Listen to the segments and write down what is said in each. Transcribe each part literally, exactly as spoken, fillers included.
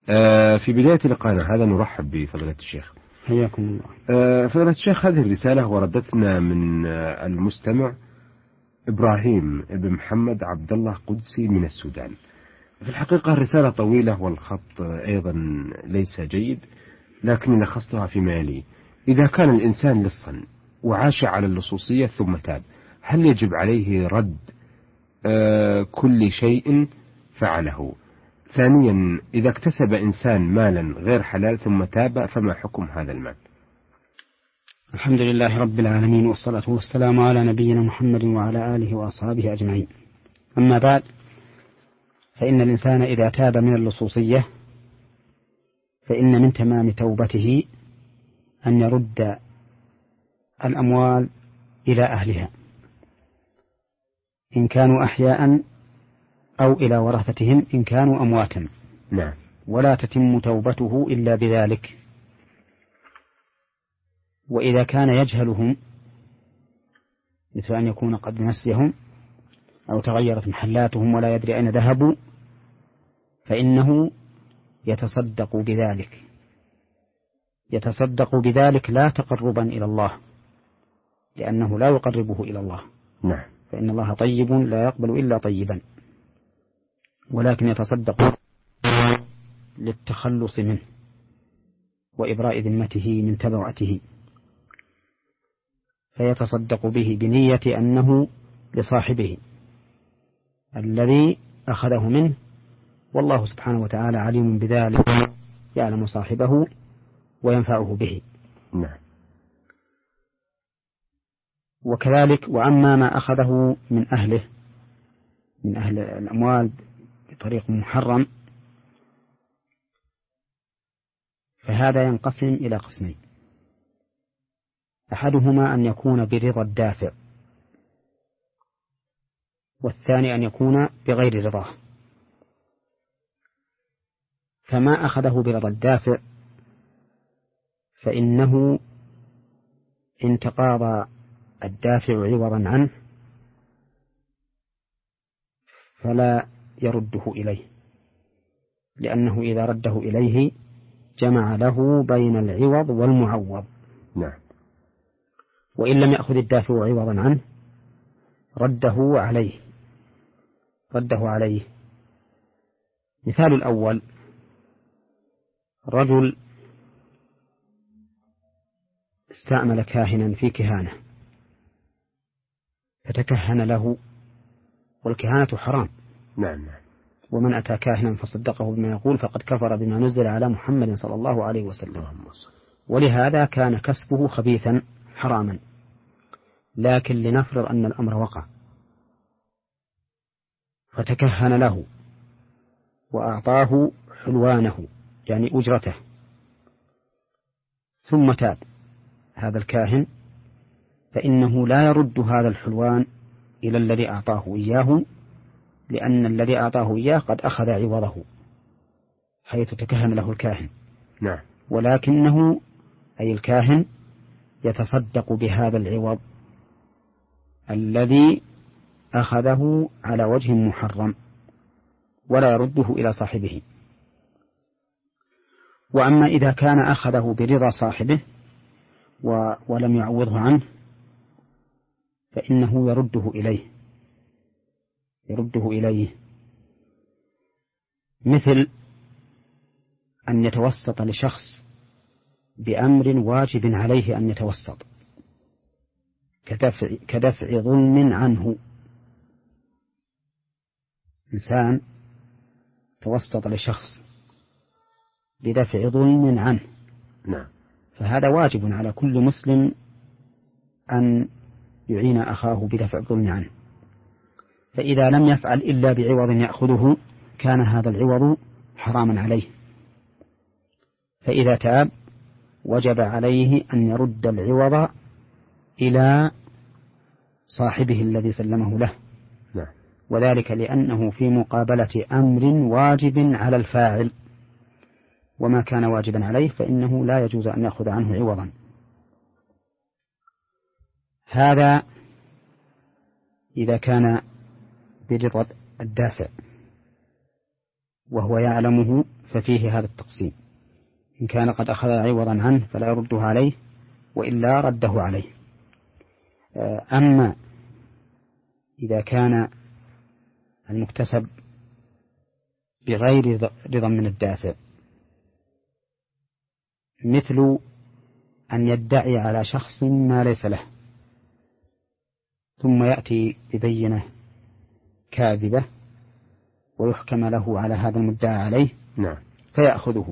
في بداية لقائنا هذا نرحب بفضيلة الشيخ. حياكم الله. فضيلة الشيخ، هذه الرسالة وردتنا من المستمع إبراهيم بن محمد عبد الله قدسي من السودان. في الحقيقة الرسالة طويلة والخط أيضا ليس جيد، لكن لخصتها فيما يلي: إذا كان الإنسان لصا وعاش على اللصوصية ثم تاب، هل يجب عليه رد آه كل شيء فعله؟ ثانيا، إذا اكتسب إنسان مالا غير حلال ثم تاب، فما حكم هذا المال؟ الحمد لله رب العالمين، والصلاة والسلام على نبينا محمد وعلى آله وأصحابه أجمعين. أما بعد، فإن الإنسان إذا تاب من اللصوصية فإن من تمام توبته أن يرد الأموال إلى أهلها إن كانوا أحياء أو إلى ورثتهم إن كانوا أمواتا. نعم. ولا تتم توبته إلا بذلك. وإذا كان يجهلهم، مثل أن يكون قد نسيهم أو تغيرت محلاتهم ولا يدري أين ذهبوا، فإنه يتصدق بذلك يتصدق بذلك لا تقربا إلى الله، لأنه لا يقربه إلى الله. نعم. فإن الله طيب لا يقبل إلا طيبا، ولكن يتصدق للتخلص منه وإبراء ذمته من تبعته، فيتصدق به بنية أنه لصاحبه الذي أخذه منه، والله سبحانه وتعالى عليم بذلك، يعلم صاحبه وينفعه به. نعم. وكذلك وأما ما أخذه من أهله من أهل الأموال بطريق محرم، فهذا ينقسم إلى قسمين: أحدهما أن يكون برضا الدافع، والثاني أن يكون بغير رضاه. فما أخذه برضا الدافع فإنه إن تقاضى الدافع عوضا عنه فلا يرده إليه، لأنه إذا رده إليه جمع له بين العوض والمعوض. نعم. وإن لم يأخذ الدافع عوضا عنه رده عليه رده عليه مثال الأول: رجل استعمل كاهنا في كهانة فتكهن له، والكهانة حرام. نعم. نعم. ومن أتى كاهنا فصدقه بما يقول فقد كفر بما نزل على محمد صلى الله عليه وسلم. ولهذا كان كسبه خبيثا حراما. لكن لنفرض أن الأمر وقع فتكهن له وأعطاه حلوانه يعني أجرته، ثم تاب هذا الكاهن، فإنه لا يرد هذا الحلوان إلى الذي أعطاه إياه، لأن الذي أعطاه إياه قد أخذ عوضه حيث تكهن له الكاهن. نعم. ولكنه أي الكاهن يتصدق بهذا العوض الذي أخذه على وجه محرم ولا يرده إلى صاحبه. وأما إذا كان أخذه برضا صاحبه ولم يعوضه عنه فإنه يرده إليه يرده إليه مثل أن يتوسط لشخص بأمر واجب عليه أن يتوسط، كدفع, كدفع ظلم عنه. إنسان توسط لشخص بدفع ظلم عنه، نعم. فهذا واجب على كل مسلم أن يعين أخاه بدفع الظلم عنه. فإذا لم يفعل إلا بعوض يأخذه كان هذا العوض حراما عليه، فإذا تاب وجب عليه أن يرد العوض إلى صاحبه الذي سلمه له. نعم. وذلك لأنه في مقابلة أمر واجب على الفاعل، وما كان واجبا عليه فإنه لا يجوز أن يأخذ عنه عوضا. هذا إذا كان برضا الدافع وهو يعلمه ففيه هذا التقسيم، إن كان قد أخذ عوضا عنه فلا يرده عليه، وإلا رده عليه. أما إذا كان المكتسب بغير رضا من الدافع، مثل أن يدعي على شخص ما ليس له ثم يأتي ببينة كاذبة ويحكم له على هذا المدعى عليه نعم. فيأخذه،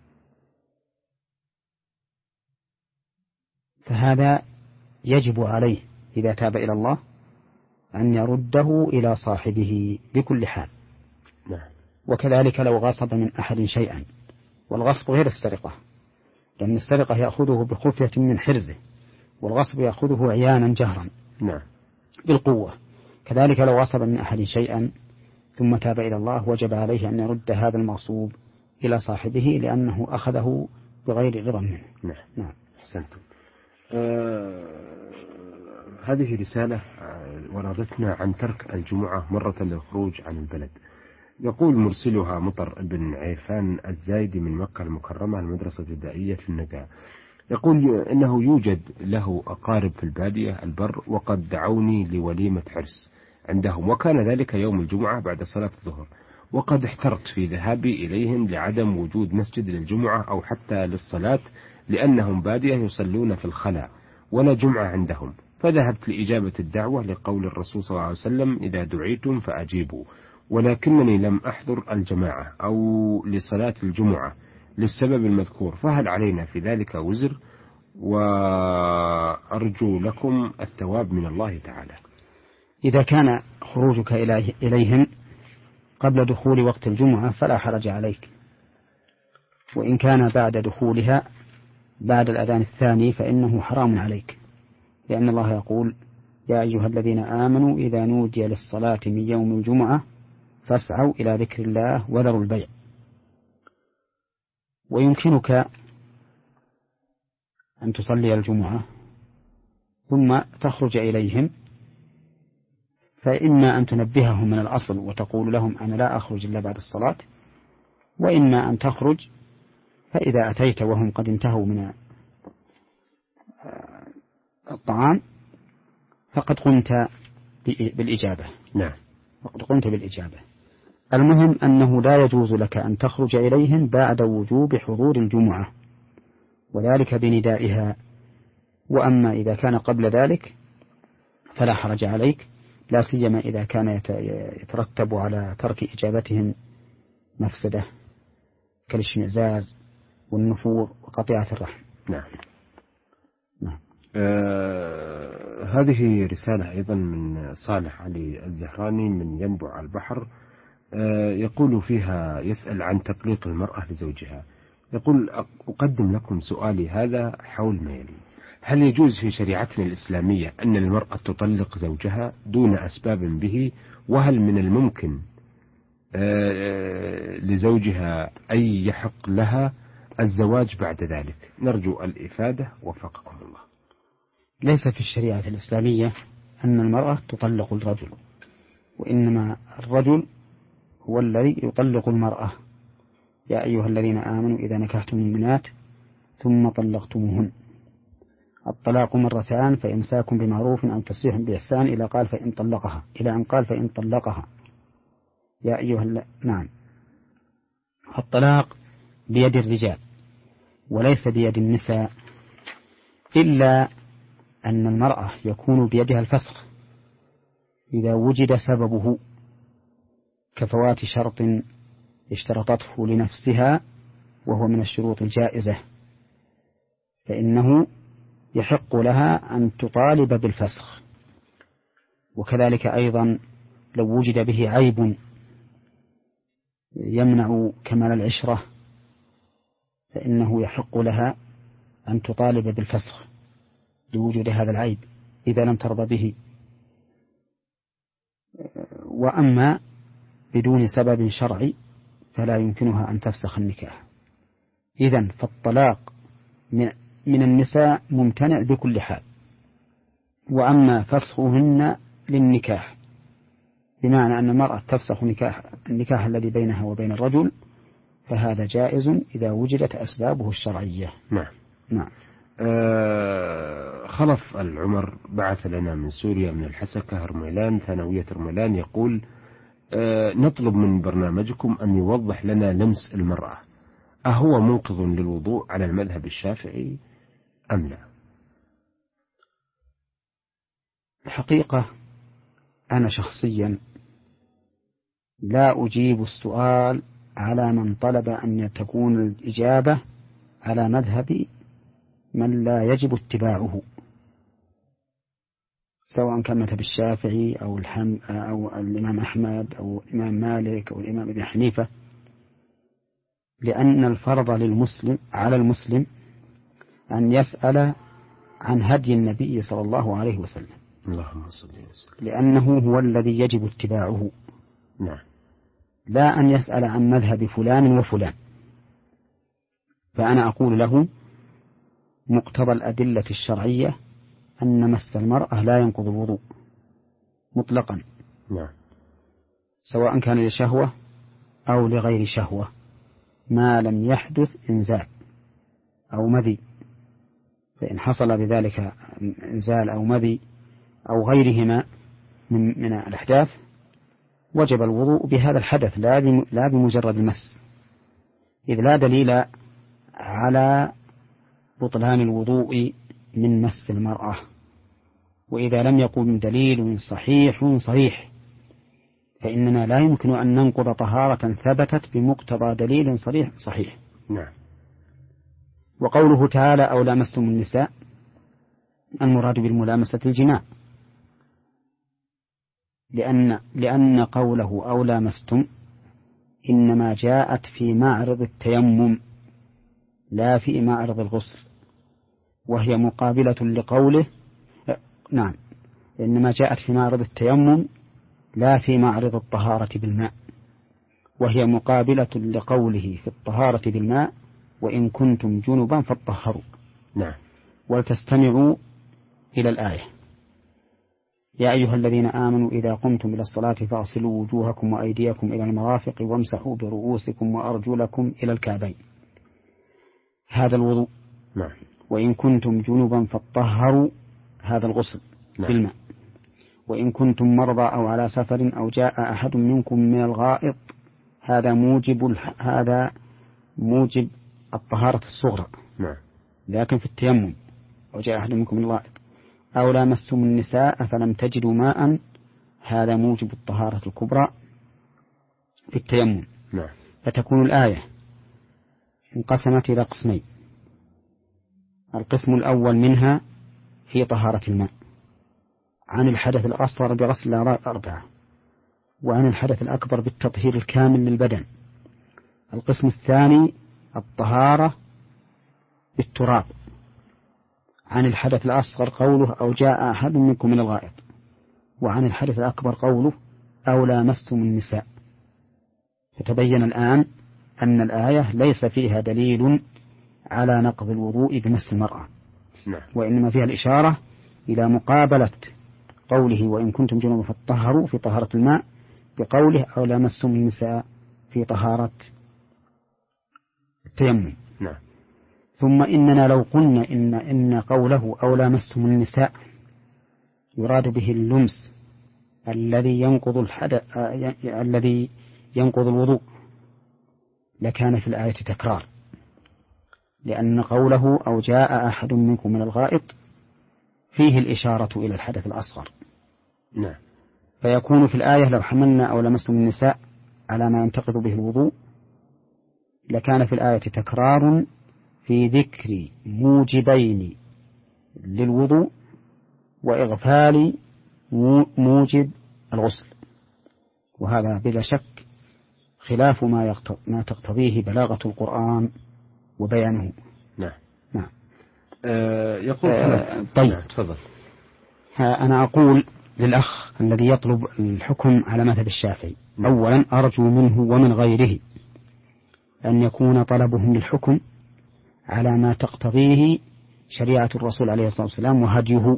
فهذا يجب عليه إذا تاب إلى الله أن يرده إلى صاحبه بكل حال. نعم. وكذلك لو غصب من أحد شيئا، والغصب غير السرقة، لأن السرقة يأخذه بخفية من حرزه، والغصب يأخذه عيانا جهرا نعم بالقوة. كذلك لو غصب من أحد شيئا ثم تاب إلى الله وجب عليه أن يرد هذا المغصوب إلى صاحبه، لأنه أخذه بغير رضا منه. نعم. نعم. أحسنتم. آه هذه رسالة وردتنا عن ترك الجمعة مرة للخروج عن البلد. يقول مرسلها مطر بن عيفان الزايدي من مكة المكرمة المدرسة الابتدائية في النجاة. يقول إنه يوجد له أقارب في البادية البر، وقد دعوني لوليمة حرس عندهم، وكان ذلك يوم الجمعة بعد صلاة الظهر، وقد احترت في ذهابي إليهم لعدم وجود مسجد للجمعة أو حتى للصلاة، لأنهم بادية يصلون في الخلاء ولا جمعة عندهم. فذهبت لإجابة الدعوة لقول الرسول صلى الله عليه وسلم: إذا دعيتم فأجيبوا، ولكنني لم أحضر الجماعة أو لصلاة الجمعة للسبب المذكور، فهل علينا في ذلك وزر؟ وأرجو لكم الثواب من الله تعالى. إذا كان خروجك إليهم قبل دخول وقت الجمعة فلا حرج عليك، وإن كان بعد دخولها بعد الأذان الثاني فإنه حرام عليك، لأن الله يقول: يا أيها الذين آمنوا إذا نودي للصلاة من يوم الجمعة فاسعوا إلى ذكر الله وذروا البيع. ويمكنك أن تصلي الجمعة ثم تخرج إليهم، فإما أن تنبههم من الأصل وتقول لهم: أنا لا أخرج إلا بعد الصلاة، وإما أن تخرج فإذا أتيت وهم قد انتهوا من الطعام فقد قمت بالإجابة. نعم. فقد قمت بالإجابة. المهم أنه لا يجوز لك أن تخرج إليهم بعد وجوب حضور الجمعة، وذلك بندائها. وأما إذا كان قبل ذلك فلا حرج عليك، لا سيما إذا كان يترتب على ترك إجابتهم مفسدة كالاشمئزاز والنفور وقطيعة الرحم. نعم. نعم. آه هذه رسالة أيضا من صالح علي الزهراني من ينبع البحر. آه يقول فيها، يسأل عن تطليق المرأة لزوجها. يقول: أقدم لكم سؤالي هذا حول ما يلي: هل يجوز في شريعتنا الإسلامية أن المرأة تطلق زوجها دون أسباب به؟ وهل من الممكن آه لزوجها أن يحق لها الزواج بعد ذلك؟ نرجو الإفادة وفقكم الله. ليس في الشريعة الإسلامية أن المرأة تطلق الرجل، وإنما الرجل هو الذي يطلق المرأة. يا أيها الذين آمنوا إذا نكحتم المؤمنات ثم طلقتموهن. الطلاق مرتان، فإمساك بمعروف أو تسريح بإحسان، إلى قال فإن طلقها إلى أن قال فإن طلقها. يا أيها الل... نعم. الطلاق بيد الرجال وليس بيد النساء، إلا أن المرأة يكون بيدها الفسخ إذا وجد سببه، كفوات شرط اشترطته لنفسها وهو من الشروط الجائزة، فإنه يحق لها أن تطالب بالفسخ. وكذلك أيضا لو وجد به عيب يمنع كمال العشرة فإنه يحق لها أن تطالب بالفسخ لوجود هذا العيب إذا لم ترضى به. وأما بدون سبب شرعي فلا يمكنها أن تفسخ النكاح. إذن فالطلاق من النساء ممتنع بكل حال. وأما فسخهن للنكاح، بمعنى أن المرأة تفسخ نكاح النكاح الذي بينها وبين الرجل فهذا جائز إذا وجدت أسبابه الشرعية. نعم. نعم. آه خلف العمر بعث لنا من سوريا من الحسكة هرميلان ثانوية هرميلان يقول آه نطلب من برنامجكم أن يوضح لنا لمس المرأة، أهو منقض للوضوء على المذهب الشافعي أم لا؟ الحقيقة أنا شخصيا لا أجيب السؤال على من طلب أن تكون الإجابة على مذهب من لا يجب اتباعه، سواء كان مذهب الشافعي أو, الحم أو الإمام أحمد أو الإمام مالك أو الإمام ابن حنيفة، لأن الفرض للمسلم على المسلم أن يسأل عن هدي النبي صلى الله عليه وسلم، اللهم صل وسلم، لأنه هو الذي يجب اتباعه. نعم. لا أن يسأل عن مذهب فلان وفلان. فأنا أقول له مقتضى الأدلة الشرعية أن مس المرأة لا ينقض الوضوء مطلقا، نعم، سواء كان لشهوة أو لغير شهوة، ما لم يحدث إنزال أو مذي. فإن حصل بذلك إنزال أو مذي أو غيرهما من, من الأحداث وجب الوضوء بهذا الحدث لا بمجرد المس، إذ لا دليل على بطلان الوضوء من مس المرأة. وإذا لم يكن دليل صحيح صريح فإننا لا يمكن أن ننقض طهارة ثبتت بمقتضى دليل صريح صحيح. نعم. وقوله تعالى أو لامستم النساء المراد بالملامسة الجماع، لأن, لأن قوله أو لامستم إنما جاءت في معرض التيمم لا في معرض الغسل، وهي مقابلة لقوله نعم إنما جاءت في معرض التيمم لا في معرض الطهارة بالماء، وهي مقابلة لقوله في الطهارة بالماء وإن كنتم جنبا فاطهروا. نعم. ولتستمعوا إلى الآية يا أيها الذين آمنوا إذا قمتم إلى الصلاة فاغسلوا وجوهكم وأيديكم إلى المرافق وامسحوا برؤوسكم وأرجلكم إلى الكعبين، هذا الوضوء. نعم. وإن كنتم جنبا فاطهروا، هذا الغسل. نعم. بالماء. وإن كنتم مرضى أو على سفر أو جاء أحد منكم من الغائط، هذا موجب هذا موجب الطهارة الصغرى. نعم. لكن في التيمم أو جاء أحد منكم من الغائط أو لامستم النساء فلم تجدوا ماء، هذا موجب الطهارة الكبرى في التيمم. نعم. فتكون الآية انقسمت إلى قسمين، القسم الأول منها في طهارة الماء عن الحدث الأصغر بغسل الأعضاء أربعة، وعن الحدث الأكبر بالتطهير الكامل للبدن. القسم الثاني الطهارة بالتراب عن الحدث الأصغر قوله أو جاء أحد منكم من الغائط، وعن الحدث الأكبر قوله أو لامستم النساء. فتبين الآن أن الآية ليس فيها دليل على نقض الوضوء بمس المرأة. نعم. وإنما فيها الإشارة إلى مقابلة قوله وإن كنتم جنوبا فاطهروا في طهارة الماء بقوله أو لامستم النساء في طهارة التيمم. نعم. ثم إننا لو قلنا إن, إن قوله أو لامستم النساء يراد به اللمس الذي ينقض الحدث آه الذي ينقض الوضوء لكان في الآية تكرار، لأن قوله أو جاء أحد منكم من الغائط فيه الإشارة إلى الحدث الأصغر. نعم. فيكون في الآية لو حملنا أو لمستم النساء على ما ينتقض به الوضوء لكان في الآية تكرار في ذكر موجبين للوضوء وإغفال موجب الغسل، وهذا بلا شك خلاف ما, ما تقتضيه بلاغة القرآن وبيانه. نعم. نعم. آه يقول آه طيب. نعم. تفضل. أنا أقول للأخ الذي يطلب الحكم على مذهب الشافعي، أولا أرجو منه ومن غيره أن يكون طلبهم للحكم على ما تقتضيه شريعة الرسول عليه الصلاة والسلام وهديه،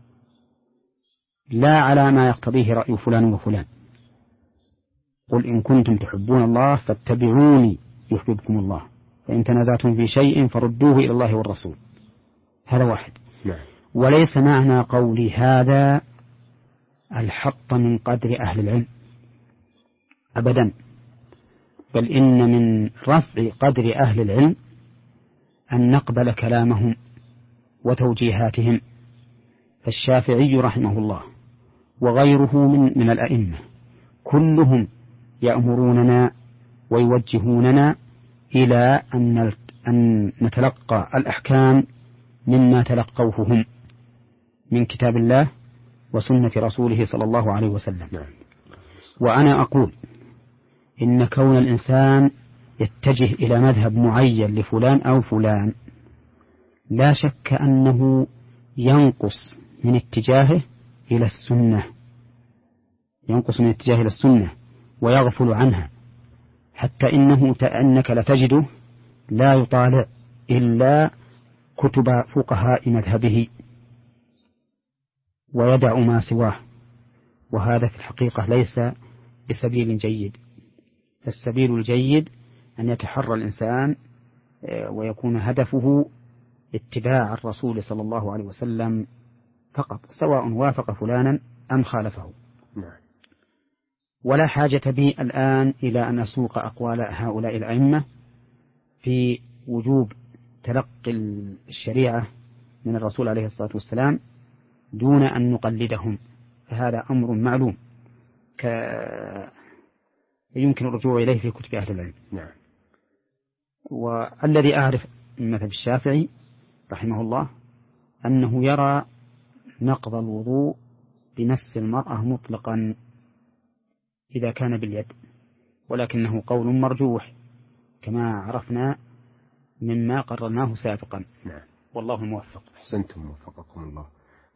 لا على ما يقتضيه رأي فلان وفلان. قل إن كنتم تحبون الله فاتبعوني يحببكم الله، فإن تنازعتم في شيء فردوه إلى الله والرسول. هذا واحد. نعم. وليس معنى قولي هذا الحط من قدر أهل العلم أبدا، بل إن من رفع قدر أهل العلم أن نقبل كلامهم وتوجيهاتهم. فالشافعي رحمه الله وغيره من, من الأئمة كلهم يأمروننا ويوجهوننا إلى أن أن نتلقى الأحكام مما تلقوه هم من كتاب الله وسنة رسوله صلى الله عليه وسلم. وأنا أقول إن كون الإنسان يتجه إلى مذهب معين لفلان أو فلان لا شك أنه ينقص من اتجاهه إلى السنة، ينقص من اتجاهه إلى السنة ويغفل عنها، حتى إنه أنك لتجده لا يطالع إلا كتب فقهاء مذهبه ويدع ما سواه، وهذا في الحقيقة ليس بسبيل جيد. فالسبيل الجيد أن يتحرى الإنسان ويكون هدفه اتباع الرسول صلى الله عليه وسلم فقط، سواء وافق فلانا أم خالفه. ولا حاجة بي الآن إلى أن أسوق أقوال هؤلاء الأئمة في وجوب تلقي الشريعة من الرسول عليه الصلاة والسلام دون أن نقلدهم، فهذا أمر معلوم ك... يمكن الرجوع إليه في كتب أهل العلم. نعم. والذي أعرف من مذهب الشافعي رحمه الله أنه يرى نقض الوضوء بمس المرأة مطلقا إذا كان باليد، ولكنه قول مرجوح كما عرفنا مما قررناه سابقا. نعم. والله الموفق. أحسنتم وفقكم الله.